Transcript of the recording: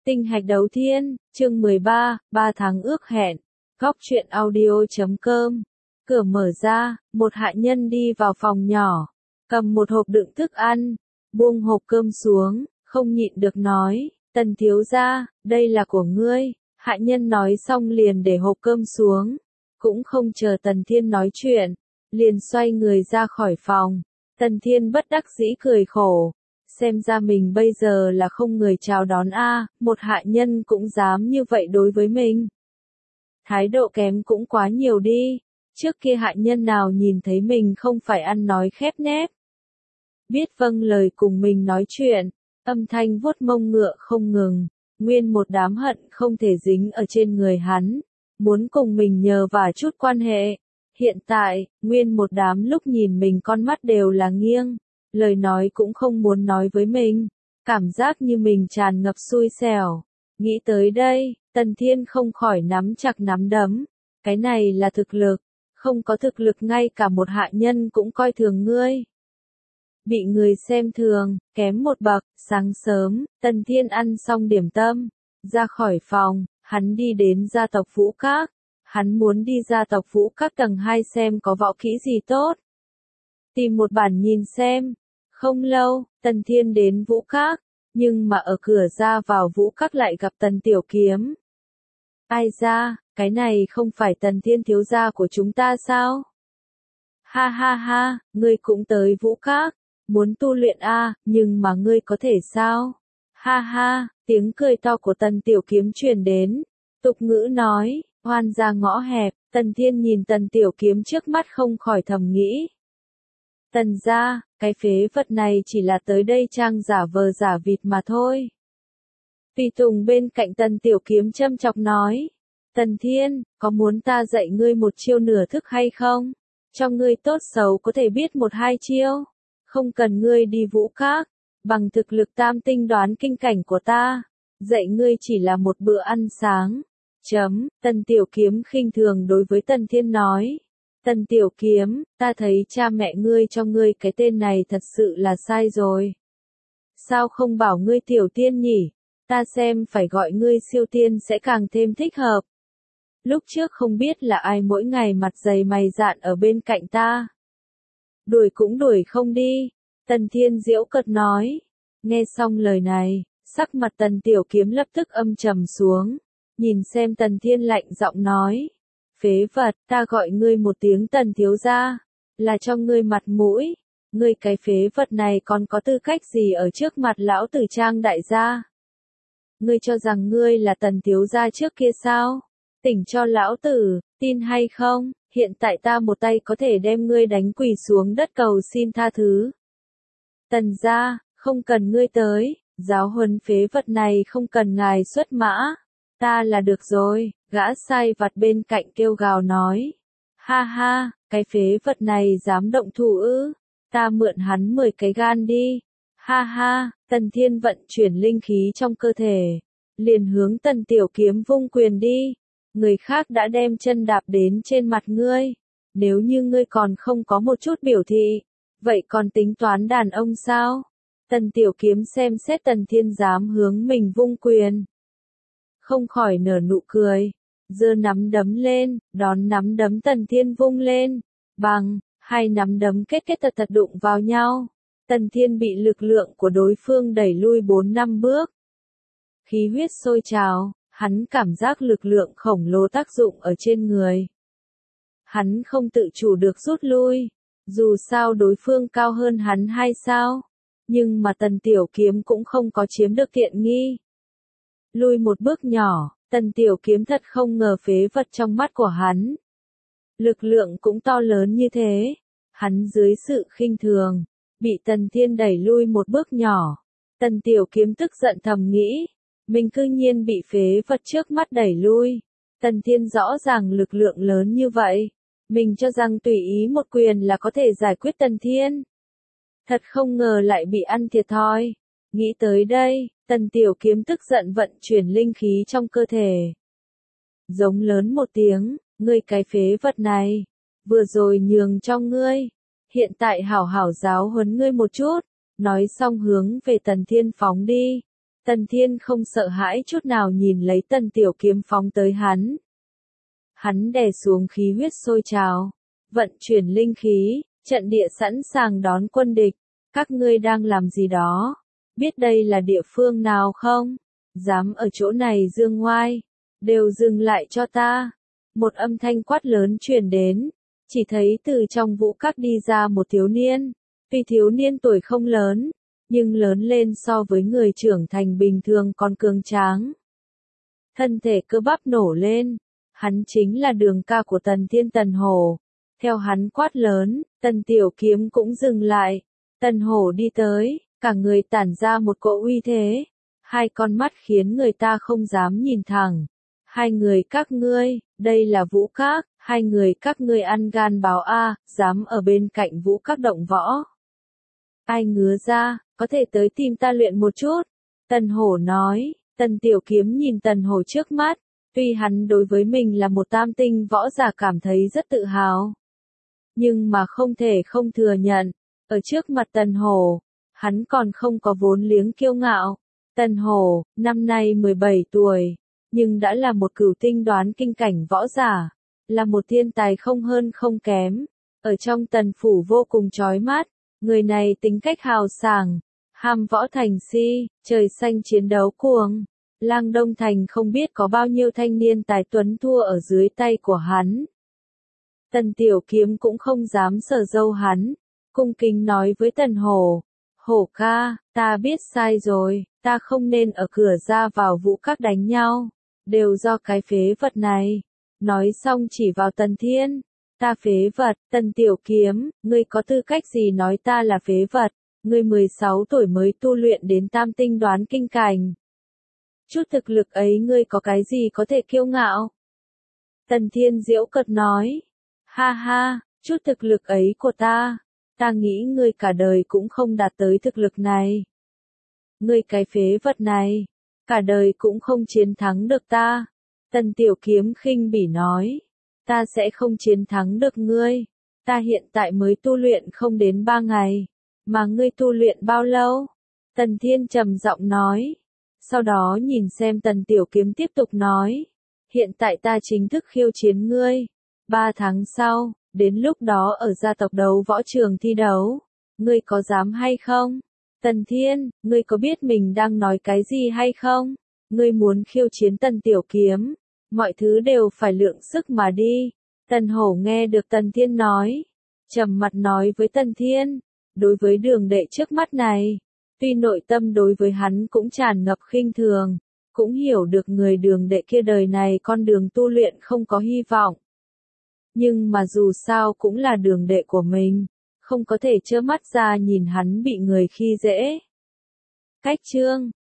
Tinh hạch đấu thiên, chương 13, 3 tháng ước hẹn. Góc truyện audio.com. Cửa mở ra, một hạ nhân đi vào phòng nhỏ, cầm một hộp đựng thức ăn, buông hộp cơm xuống, không nhịn được nói, Tần thiếu gia, đây là của ngươi. Hạ nhân nói xong liền để hộp cơm xuống, cũng không chờ Tần Thiên nói chuyện, liền xoay người ra khỏi phòng. Tần Thiên bất đắc dĩ cười khổ. Xem ra mình bây giờ là không người chào đón a, một hạ nhân cũng dám như vậy đối với mình. Thái độ kém cũng quá nhiều đi, trước kia hạ nhân nào nhìn thấy mình không phải ăn nói khép nép. Biết vâng lời cùng mình nói chuyện, âm thanh vuốt mông ngựa không ngừng, nguyên một đám hận không thể dính ở trên người hắn, muốn cùng mình nhờ vả chút quan hệ. Hiện tại, nguyên một đám lúc nhìn mình con mắt đều là nghiêng. Lời nói cũng không muốn nói với mình, cảm giác như mình tràn ngập xui xẻo. Nghĩ tới đây, Tần Thiên không khỏi nắm chặt nắm đấm. Cái này là thực lực, không có thực lực ngay cả một hạ nhân cũng coi thường ngươi. Bị người xem thường, kém một bậc. Sáng sớm, Tần Thiên ăn xong điểm tâm, ra khỏi phòng, hắn đi đến gia tộc Vũ Các. Hắn muốn đi gia tộc Vũ Các tầng 2 xem có võ kỹ gì tốt. Tìm một bản nhìn xem. Không lâu, Tần Thiên đến Vũ Các, nhưng mà ở cửa ra vào Vũ Các lại gặp Tần Tiểu Kiếm. Ai ra, cái này không phải Tần Thiên thiếu gia của chúng ta sao? Ha ha ha, ngươi cũng tới Vũ Các, muốn tu luyện a, nhưng mà ngươi có thể sao? Ha ha, tiếng cười to của Tần Tiểu Kiếm truyền đến, tục ngữ nói, oan ra ngõ hẹp. Tần Thiên nhìn Tần Tiểu Kiếm trước mắt không khỏi thầm nghĩ. Tần gia, cái phế vật này chỉ là tới đây trang giả vờ giả vịt mà thôi. Tùy Tùng bên cạnh Tần Tiểu Kiếm châm chọc nói. Tần Thiên, có muốn ta dạy ngươi một chiêu nửa thức hay không? Cho ngươi tốt xấu có thể biết một hai chiêu. Không cần ngươi đi Vũ Các, bằng thực lực tam tinh đoán kinh cảnh của ta. Dạy ngươi chỉ là một bữa ăn sáng. Tần Tiểu Kiếm khinh thường đối với Tần Thiên nói. Tần Tiểu Kiếm, ta thấy cha mẹ ngươi cho ngươi cái tên này thật sự là sai rồi. Sao không bảo ngươi Tiểu Tiên nhỉ? Ta xem phải gọi ngươi Siêu Tiên sẽ càng thêm thích hợp. Lúc trước không biết là ai mỗi ngày mặt dày mày dạn ở bên cạnh ta. Đuổi cũng đuổi không đi. Tần Thiên giễu cợt nói. Nghe xong lời này, sắc mặt Tần Tiểu Kiếm lập tức âm trầm xuống. Nhìn xem Tần Thiên lạnh giọng nói. Phế vật, ta gọi ngươi một tiếng Tần thiếu gia, là cho ngươi mặt mũi. Ngươi cái phế vật này còn có tư cách gì ở trước mặt lão tử Trang đại gia? Ngươi cho rằng ngươi là Tần thiếu gia trước kia sao? Tỉnh cho lão tử, tin hay không? Hiện tại ta một tay có thể đem ngươi đánh quỳ xuống đất cầu xin tha thứ. Tần gia, không cần ngươi tới, giáo huấn phế vật này không cần ngài xuất mã. Ta là được rồi, gã sai vặt bên cạnh kêu gào nói. Ha ha, cái phế vật này dám động thủ ư, ta mượn hắn 10 cái gan đi. Ha ha, Tần Thiên vận chuyển linh khí trong cơ thể, liền hướng Tần Tiểu Kiếm vung quyền đi. Người khác đã đem chân đạp đến trên mặt ngươi. Nếu như ngươi còn không có một chút biểu thị, vậy còn tính toán đàn ông sao? Tần Tiểu Kiếm xem xét Tần Thiên dám hướng mình vung quyền. Không khỏi nở nụ cười, giơ nắm đấm lên, đón nắm đấm Tần Thiên vung lên, bằng, hai nắm đấm kết tật đụng vào nhau. Tần Thiên bị lực lượng của đối phương đẩy lui 4-5 bước. Khí huyết sôi trào, hắn cảm giác lực lượng khổng lồ tác dụng ở trên người. Hắn không tự chủ được rút lui, dù sao đối phương cao hơn hắn 2 sao, nhưng mà Tần Tiểu Kiếm cũng không có chiếm được tiện nghi. Lui một bước nhỏ, Tần Tiểu Kiếm thật không ngờ phế vật trong mắt của hắn. Lực lượng cũng to lớn như thế. Hắn dưới sự khinh thường, bị Tần Thiên đẩy lui một bước nhỏ. Tần Tiểu Kiếm tức giận thầm nghĩ, mình cư nhiên bị phế vật trước mắt đẩy lui. Tần Thiên rõ ràng lực lượng lớn như vậy. Mình cho rằng tùy ý một quyền là có thể giải quyết Tần Thiên. Thật không ngờ lại bị ăn thiệt thòi. Nghĩ tới đây, Tần Tiểu Kiếm tức giận vận chuyển linh khí trong cơ thể. Giống lớn một tiếng, ngươi cái phế vật này, vừa rồi nhường cho ngươi, hiện tại hảo hảo giáo huấn ngươi một chút. Nói xong hướng về Tần Thiên phóng đi. Tần Thiên không sợ hãi chút nào nhìn lấy Tần Tiểu Kiếm phóng tới hắn. Hắn đè xuống khí huyết sôi trào, vận chuyển linh khí, trận địa sẵn sàng đón quân địch. Các ngươi đang làm gì đó? Biết đây là địa phương nào không? Dám ở chỗ này dương ngoai, đều dừng lại cho ta. Một âm thanh quát lớn truyền đến, chỉ thấy từ trong vũ các đi ra một thiếu niên. Tuy thiếu niên tuổi không lớn, nhưng lớn lên so với người trưởng thành bình thường còn cường tráng. Thân thể cơ bắp nổ lên, hắn chính là đường ca của Tần Thiên Tần Hổ. Theo hắn quát lớn, Tần Tiểu Kiếm cũng dừng lại. Tần Hổ đi tới, cả người tản ra một cỗ uy thế. Hai con mắt khiến người ta không dám nhìn thẳng. Hai người các ngươi, đây là vũ các, hai người các ngươi ăn gan báo a, dám ở bên cạnh vũ các động võ. Ai ngứa ra, có thể tới tìm ta luyện một chút. Tần Hổ nói, Tần Tiểu Kiếm nhìn Tần Hổ trước mắt, tuy hắn đối với mình là một tam tinh võ giả cảm thấy rất tự hào. Nhưng mà không thể không thừa nhận, ở trước mặt Tần Hổ, hắn còn không có vốn liếng kiêu ngạo. Tần Hổ, năm nay 17 tuổi, nhưng đã là một cửu tinh đoán kinh cảnh võ giả, là một thiên tài không hơn không kém, ở trong Tần phủ vô cùng chói mắt. Người này tính cách hào sảng, ham võ thành si, trời xanh chiến đấu cuồng. Lang Đông Thành không biết có bao nhiêu thanh niên tài tuấn thua ở dưới tay của hắn. Tần Tiểu Kiếm cũng không dám sờ dâu hắn, cung kính nói với Tần Hổ, Hổ ca, ta biết sai rồi, ta không nên ở cửa ra vào vũ các đánh nhau, đều do cái phế vật này. Nói xong chỉ vào Tần Thiên, ta phế vật. Tần Tiểu Kiếm, ngươi có tư cách gì nói ta là phế vật? Ngươi 16 tuổi mới tu luyện đến tam tinh đoán kinh cảnh. Chút thực lực ấy ngươi có cái gì có thể kiêu ngạo? Tần Thiên giễu cợt nói, ha ha, chút thực lực ấy của ta nghĩ ngươi cả đời cũng không đạt tới thực lực này. Ngươi cái phế vật này, cả đời cũng không chiến thắng được ta. Tần Tiểu Kiếm khinh bỉ nói, ta sẽ không chiến thắng được ngươi. Ta hiện tại mới tu luyện không đến 3 ngày, mà ngươi tu luyện bao lâu? Tần Thiên trầm giọng nói. Sau đó nhìn xem Tần Tiểu Kiếm tiếp tục nói, hiện tại ta chính thức khiêu chiến ngươi. 3 tháng sau, đến lúc đó ở gia tộc đấu võ trường thi đấu, ngươi có dám hay không? Tần Thiên, ngươi có biết mình đang nói cái gì hay không? Ngươi muốn khiêu chiến Tần Tiểu Kiếm, mọi thứ đều phải lượng sức mà đi. Tần Hổ nghe được Tần Thiên nói, trầm mặt nói với Tần Thiên, đối với đường đệ trước mắt này, tuy nội tâm đối với hắn cũng tràn ngập khinh thường, cũng hiểu được người đường đệ kia đời này con đường tu luyện không có hy vọng. Nhưng mà dù sao cũng là đường đệ của mình, không có thể trơ mắt ra nhìn hắn bị người khi dễ. Cách chương